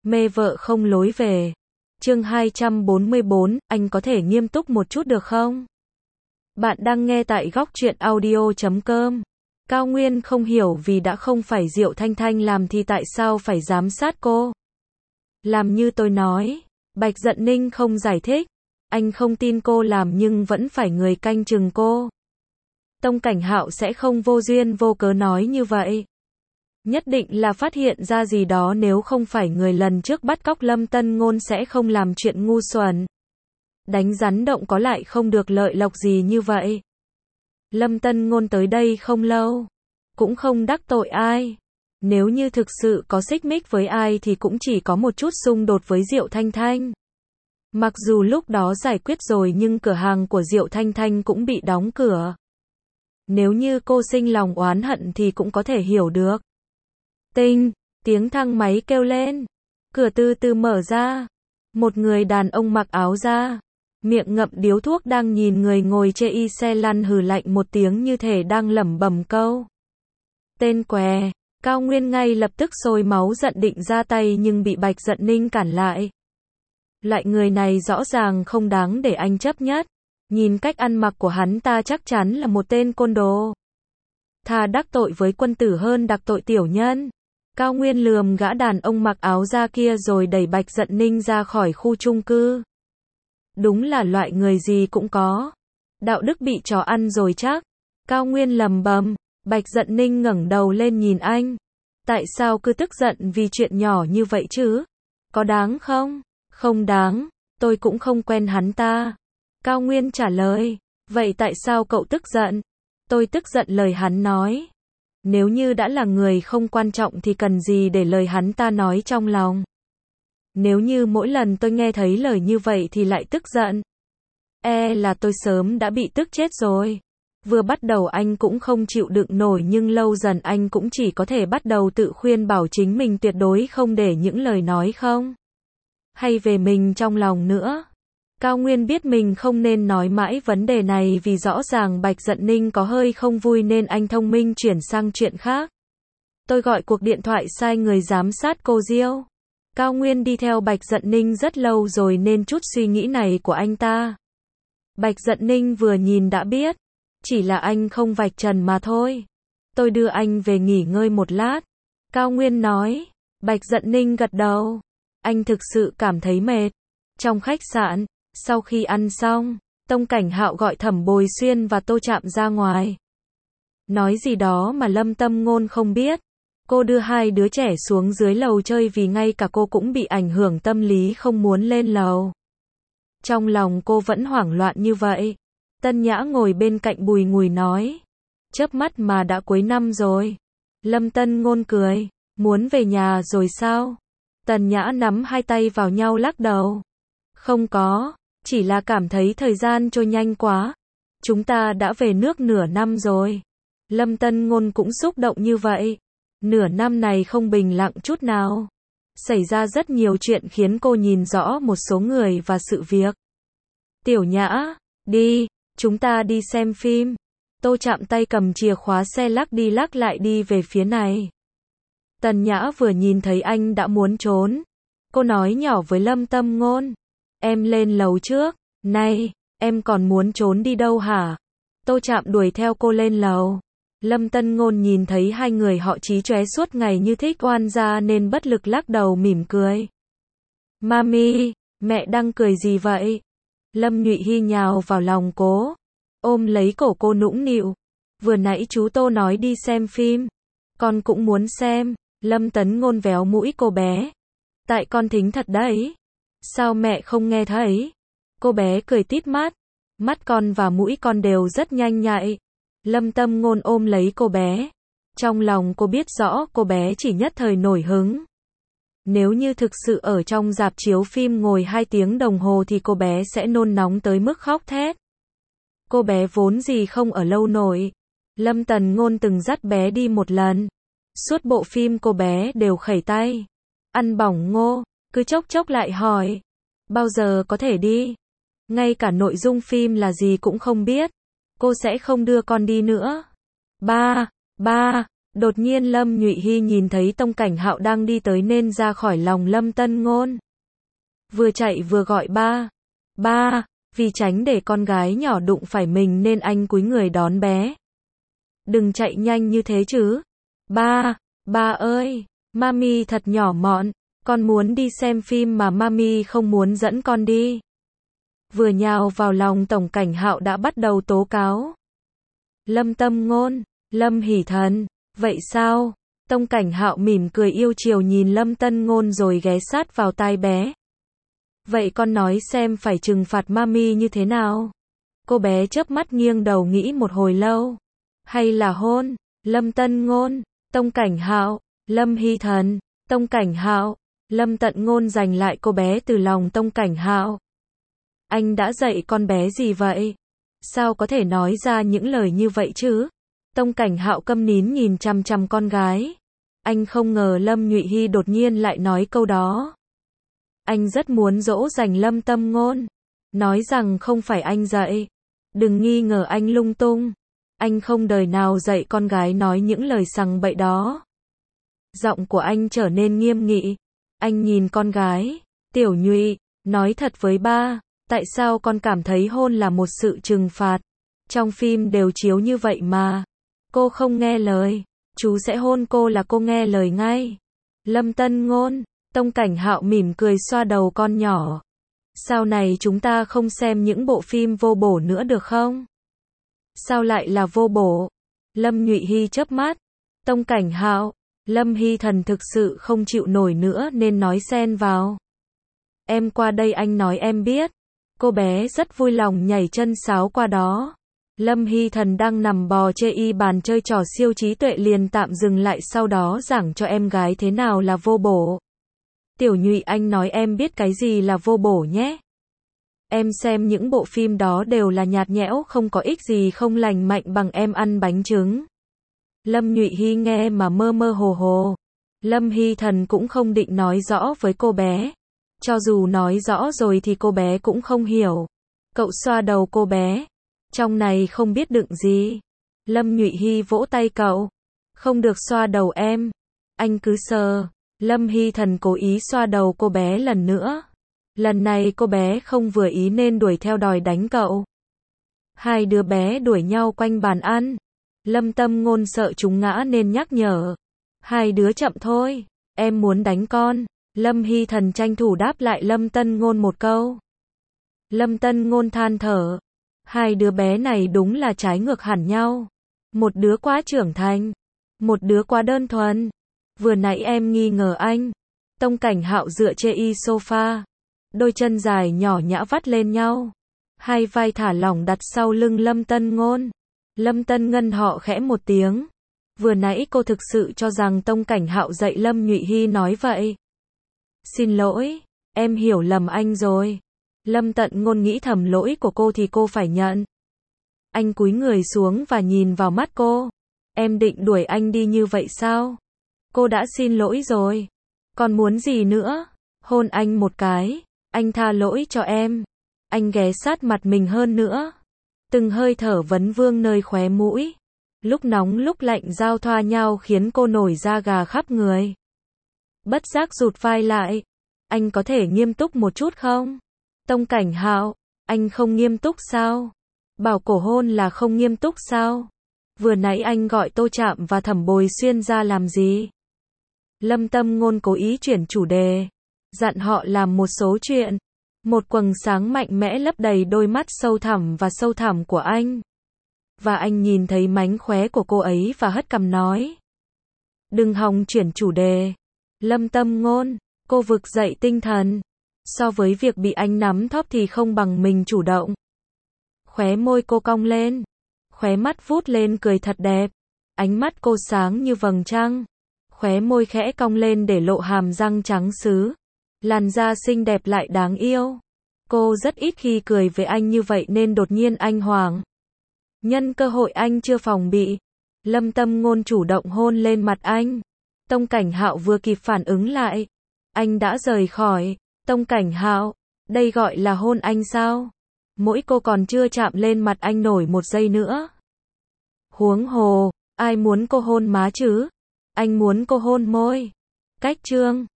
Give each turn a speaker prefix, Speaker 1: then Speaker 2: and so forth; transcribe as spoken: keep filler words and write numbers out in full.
Speaker 1: Mê vợ không lối về. Chương hai trăm bốn mươi bốn, anh có thể nghiêm túc một chút được không? Bạn đang nghe tại góc truyện audio chấm com. Cao Nguyên không hiểu vì đã không phải Diệu Thanh Thanh làm thì tại sao phải giám sát cô. Làm như tôi nói. Bạch Dận Ninh không giải thích. Anh không tin cô làm nhưng vẫn phải người canh chừng cô. Tông Cảnh Hạo sẽ không vô duyên vô cớ nói như vậy. Nhất định là phát hiện ra gì đó, nếu không phải người lần trước bắt cóc Lâm Tân Ngôn sẽ không làm chuyện ngu xuẩn. Đánh rắn động có lại không được lợi lộc gì như vậy. Lâm Tân Ngôn tới đây không lâu, cũng không đắc tội ai. Nếu như thực sự có xích mích với ai thì cũng chỉ có một chút xung đột với Diệu Thanh Thanh. Mặc dù lúc đó giải quyết rồi nhưng cửa hàng của Diệu Thanh Thanh cũng bị đóng cửa. Nếu như cô sinh lòng oán hận thì cũng có thể hiểu được. Tinh, tiếng thang máy kêu lên. Cửa từ từ mở ra. Một người đàn ông mặc áo da, miệng ngậm điếu thuốc đang nhìn người ngồi chê y xe lăn hừ lạnh một tiếng như thể đang lẩm bẩm câu. Tên què. Cao Nguyên ngay lập tức sôi máu giận định ra tay nhưng bị Bạch Dận Ninh cản lại. Loại người này rõ ràng không đáng để anh chấp nhất. Nhìn cách ăn mặc của hắn ta chắc chắn là một tên côn đồ. Thà đắc tội với quân tử hơn đắc tội tiểu nhân. Cao Nguyên lườm gã đàn ông mặc áo da kia rồi đẩy Bạch Dận Ninh ra khỏi khu chung cư. Đúng là loại người gì cũng có. Đạo đức bị chó ăn rồi chắc. Cao Nguyên lầm bầm. Bạch Dận Ninh ngẩng đầu lên nhìn anh. Tại sao cứ tức giận vì chuyện nhỏ như vậy chứ? Có đáng không? Không đáng. Tôi cũng không quen hắn ta. Cao Nguyên trả lời. Vậy tại sao cậu tức giận? Tôi tức giận lời hắn nói. Nếu như đã là người không quan trọng thì cần gì để lời hắn ta nói trong lòng. Nếu như mỗi lần tôi nghe thấy lời như vậy thì lại tức giận, e là tôi sớm đã bị tức chết rồi. Vừa bắt đầu anh cũng không chịu đựng nổi nhưng lâu dần anh cũng chỉ có thể bắt đầu tự khuyên bảo chính mình tuyệt đối không để những lời nói không hay về mình trong lòng nữa. Cao Nguyên biết mình không nên nói mãi vấn đề này vì rõ ràng Bạch Dận Ninh có hơi không vui nên anh thông minh chuyển sang chuyện khác. Tôi gọi cuộc điện thoại sai người giám sát cô Diêu. Cao Nguyên đi theo Bạch Dận Ninh rất lâu rồi nên chút suy nghĩ này của anh ta. Bạch Dận Ninh vừa nhìn đã biết. Chỉ là anh không vạch trần mà thôi. Tôi đưa anh về nghỉ ngơi một lát. Cao Nguyên nói. Bạch Dận Ninh gật đầu. Anh thực sự cảm thấy mệt. Trong khách sạn, sau khi ăn xong, Tông Cảnh Hạo gọi Thẩm Bồi Xuyên và Tô Trạm ra ngoài. Nói gì đó mà Lâm Tâm Ngôn không biết. Cô đưa hai đứa trẻ xuống dưới lầu chơi vì ngay cả cô cũng bị ảnh hưởng tâm lý không muốn lên lầu. Trong lòng cô vẫn hoảng loạn như vậy. Tân Nhã ngồi bên cạnh bùi ngùi nói. Chớp mắt mà đã cuối năm rồi. Lâm Tân Ngôn cười. Muốn về nhà rồi sao? Tần Nhã nắm hai tay vào nhau lắc đầu. Không có, chỉ là cảm thấy thời gian trôi nhanh quá. Chúng ta đã về nước nửa năm rồi. Lâm Tân Ngôn cũng xúc động như vậy. Nửa năm này không bình lặng chút nào. Xảy ra rất nhiều chuyện khiến cô nhìn rõ một số người và sự việc. Tiểu Nhã, đi, chúng ta đi xem phim. Tô Trạm tay cầm chìa khóa xe lắc đi lắc lại đi về phía này. Tần Nhã vừa nhìn thấy anh đã muốn trốn. Cô nói nhỏ với Lâm Tâm Ngôn. Em lên lầu trước. Này, em còn muốn trốn đi đâu hả? Tô Trạm đuổi theo cô lên lầu. Lâm Tân Ngôn nhìn thấy hai người họ chí chóe suốt ngày như thích oan gia nên bất lực lắc đầu mỉm cười. Mami, mẹ đang cười gì vậy? Lâm Nhụy Hy nhào vào lòng cô, ôm lấy cổ cô nũng nịu. Vừa nãy chú Tô nói đi xem phim. Con cũng muốn xem. Lâm Tấn Ngôn véo mũi cô bé. Tại con thính thật đấy. Sao mẹ không nghe thấy? Cô bé cười tít mắt. Mắt con và mũi con đều rất nhanh nhạy. Lâm Tâm Ngôn ôm lấy cô bé. Trong lòng cô biết rõ cô bé chỉ nhất thời nổi hứng. Nếu như thực sự ở trong rạp chiếu phim ngồi hai tiếng đồng hồ thì cô bé sẽ nôn nóng tới mức khóc thét. Cô bé vốn gì không ở lâu nổi. Lâm Tần Ngôn từng dắt bé đi một lần. Suốt bộ phim cô bé đều khẩy tay. Ăn bỏng ngô, cứ chốc chốc lại hỏi. Bao giờ có thể đi? Ngay cả nội dung phim là gì cũng không biết. Cô sẽ không đưa con đi nữa. Ba, ba, Đột nhiên Lâm Nhụy Hy nhìn thấy Tông Cảnh Hạo đang đi tới nên ra khỏi lòng Lâm Tân Ngôn. Vừa chạy vừa gọi ba. Ba, vì tránh để con gái nhỏ đụng phải mình nên anh cúi người đón bé. Đừng chạy nhanh như thế chứ. Ba, ba ơi, mami thật nhỏ mọn, con muốn đi xem phim mà mami không muốn dẫn con đi. Vừa nhào vào lòng Tổng Cảnh Hạo đã bắt đầu tố cáo. Lâm Tâm Ngôn, Lâm Hỷ Thần, vậy sao? Tông Cảnh Hạo mỉm cười yêu chiều nhìn Lâm Tân Ngôn rồi ghé sát vào tai bé. Vậy con nói xem phải trừng phạt mami như thế nào? Cô bé chớp mắt nghiêng đầu nghĩ một hồi lâu. Hay là hôn? Lâm Tân Ngôn, Tông Cảnh Hạo, Lâm Hy Thần, Tông Cảnh Hạo, Lâm Tận Ngôn giành lại cô bé từ lòng Tông Cảnh Hạo. Anh đã dạy con bé gì vậy? Sao có thể nói ra những lời như vậy chứ? Tông Cảnh Hạo câm nín nhìn chằm chằm con gái. Anh không ngờ Lâm Nhụy Hy đột nhiên lại nói câu đó. Anh rất muốn dỗ dành Lâm Tâm Ngôn. Nói rằng không phải anh dạy. Đừng nghi ngờ anh lung tung. Anh không đời nào dạy con gái nói những lời sằng bậy đó. Giọng của anh trở nên nghiêm nghị. Anh nhìn con gái. Tiểu Nhụy, nói thật với ba, tại sao con cảm thấy hôn là một sự trừng phạt? Trong phim đều chiếu như vậy mà. Cô không nghe lời, chú sẽ hôn cô là cô nghe lời ngay. Lâm Tân Ngôn, Tông Cảnh Hạo mỉm cười xoa đầu con nhỏ. Sau này chúng ta không xem những bộ phim vô bổ nữa được không? Sao lại là vô bổ? Lâm Nhụy Hy chớp mắt. Tông Cảnh Hạo, Lâm Hy Thần thực sự không chịu nổi nữa nên nói xen vào. Em qua đây anh nói em biết. Cô bé rất vui lòng nhảy chân sáo qua đó. Lâm Hy Thần đang nằm bò chê y bàn chơi trò siêu trí tuệ liền tạm dừng lại sau đó giảng cho em gái thế nào là vô bổ. Tiểu Nhụy anh nói em biết cái gì là vô bổ nhé. Em xem những bộ phim đó đều là nhạt nhẽo không có ích gì không lành mạnh bằng em ăn bánh trứng. Lâm Nhụy Hy nghe mà mơ mơ hồ hồ. Lâm Hy Thần cũng không định nói rõ với cô bé. Cho dù nói rõ rồi thì cô bé cũng không hiểu. Cậu xoa đầu cô bé. Trong này không biết đựng gì. Lâm Nhụy Hy vỗ tay cậu. Không được xoa đầu em. Anh cứ sờ. Lâm Hy Thần cố ý xoa đầu cô bé lần nữa. Lần này cô bé không vừa ý nên đuổi theo đòi đánh cậu. Hai đứa bé đuổi nhau quanh bàn ăn. Lâm Tâm Ngôn sợ chúng ngã nên nhắc nhở. Hai đứa chậm thôi. Em muốn đánh con. Lâm Hy Thần tranh thủ đáp lại Lâm Tân Ngôn một câu. Lâm Tân Ngôn than thở. Hai đứa bé này đúng là trái ngược hẳn nhau. Một đứa quá trưởng thành. Một đứa quá đơn thuần. Vừa nãy em nghi ngờ anh. Tông Cảnh Hạo dựa trên y sofa. Đôi chân dài nhỏ nhã vắt lên nhau. Hai vai thả lỏng đặt sau lưng Lâm Tân Ngôn. Lâm Tân Ngân họ khẽ một tiếng. Vừa nãy cô thực sự cho rằng Tông Cảnh Hạo dạy Lâm Nhụy Hy nói vậy. Xin lỗi, em hiểu lầm anh rồi. Lâm Tận Ngôn nghĩ thầm lỗi của cô thì cô phải nhận. Anh cúi người xuống và nhìn vào mắt cô. Em định đuổi anh đi như vậy sao? Cô đã xin lỗi rồi. Còn muốn gì nữa? Hôn anh một cái. Anh tha lỗi cho em. Anh ghé sát mặt mình hơn nữa. Từng hơi thở vấn vương nơi khóe mũi. Lúc nóng lúc lạnh giao thoa nhau khiến cô nổi da gà khắp người. Bất giác rụt vai lại. Anh có thể nghiêm túc một chút không? Tông Cảnh Hạo, anh không nghiêm túc sao? Bảo cổ hôn là không nghiêm túc sao? Vừa nãy anh gọi Tô Trạm và Thẩm Bồi Xuyên ra làm gì? Lâm Tâm Ngôn cố ý chuyển chủ đề. Dặn họ làm một số chuyện. Một quầng sáng mạnh mẽ lấp đầy đôi mắt sâu thẳm và sâu thẳm của anh. Và anh nhìn thấy mánh khóe của cô ấy và hất cằm nói. Đừng hòng chuyển chủ đề. Lâm Tâm Ngôn, cô vực dậy tinh thần. So với việc bị anh nắm thóp thì không bằng mình chủ động. Khóe môi cô cong lên. Khóe mắt vút lên cười thật đẹp. Ánh mắt cô sáng như vầng trăng. Khóe môi khẽ cong lên để lộ hàm răng trắng sứ. Làn da xinh đẹp lại đáng yêu. Cô rất ít khi cười với anh như vậy nên đột nhiên anh hoảng. Nhân cơ hội anh chưa phòng bị. Lâm Tâm Ngôn chủ động hôn lên mặt anh. Tông Cảnh Hạo vừa kịp phản ứng lại. Anh đã rời khỏi. Tông Cảnh Hạo, đây gọi là hôn anh sao? Mỗi cô còn chưa chạm lên mặt anh nổi một giây nữa. Huống hồ, Ai muốn cô hôn má chứ? Anh muốn cô hôn môi. Cách chương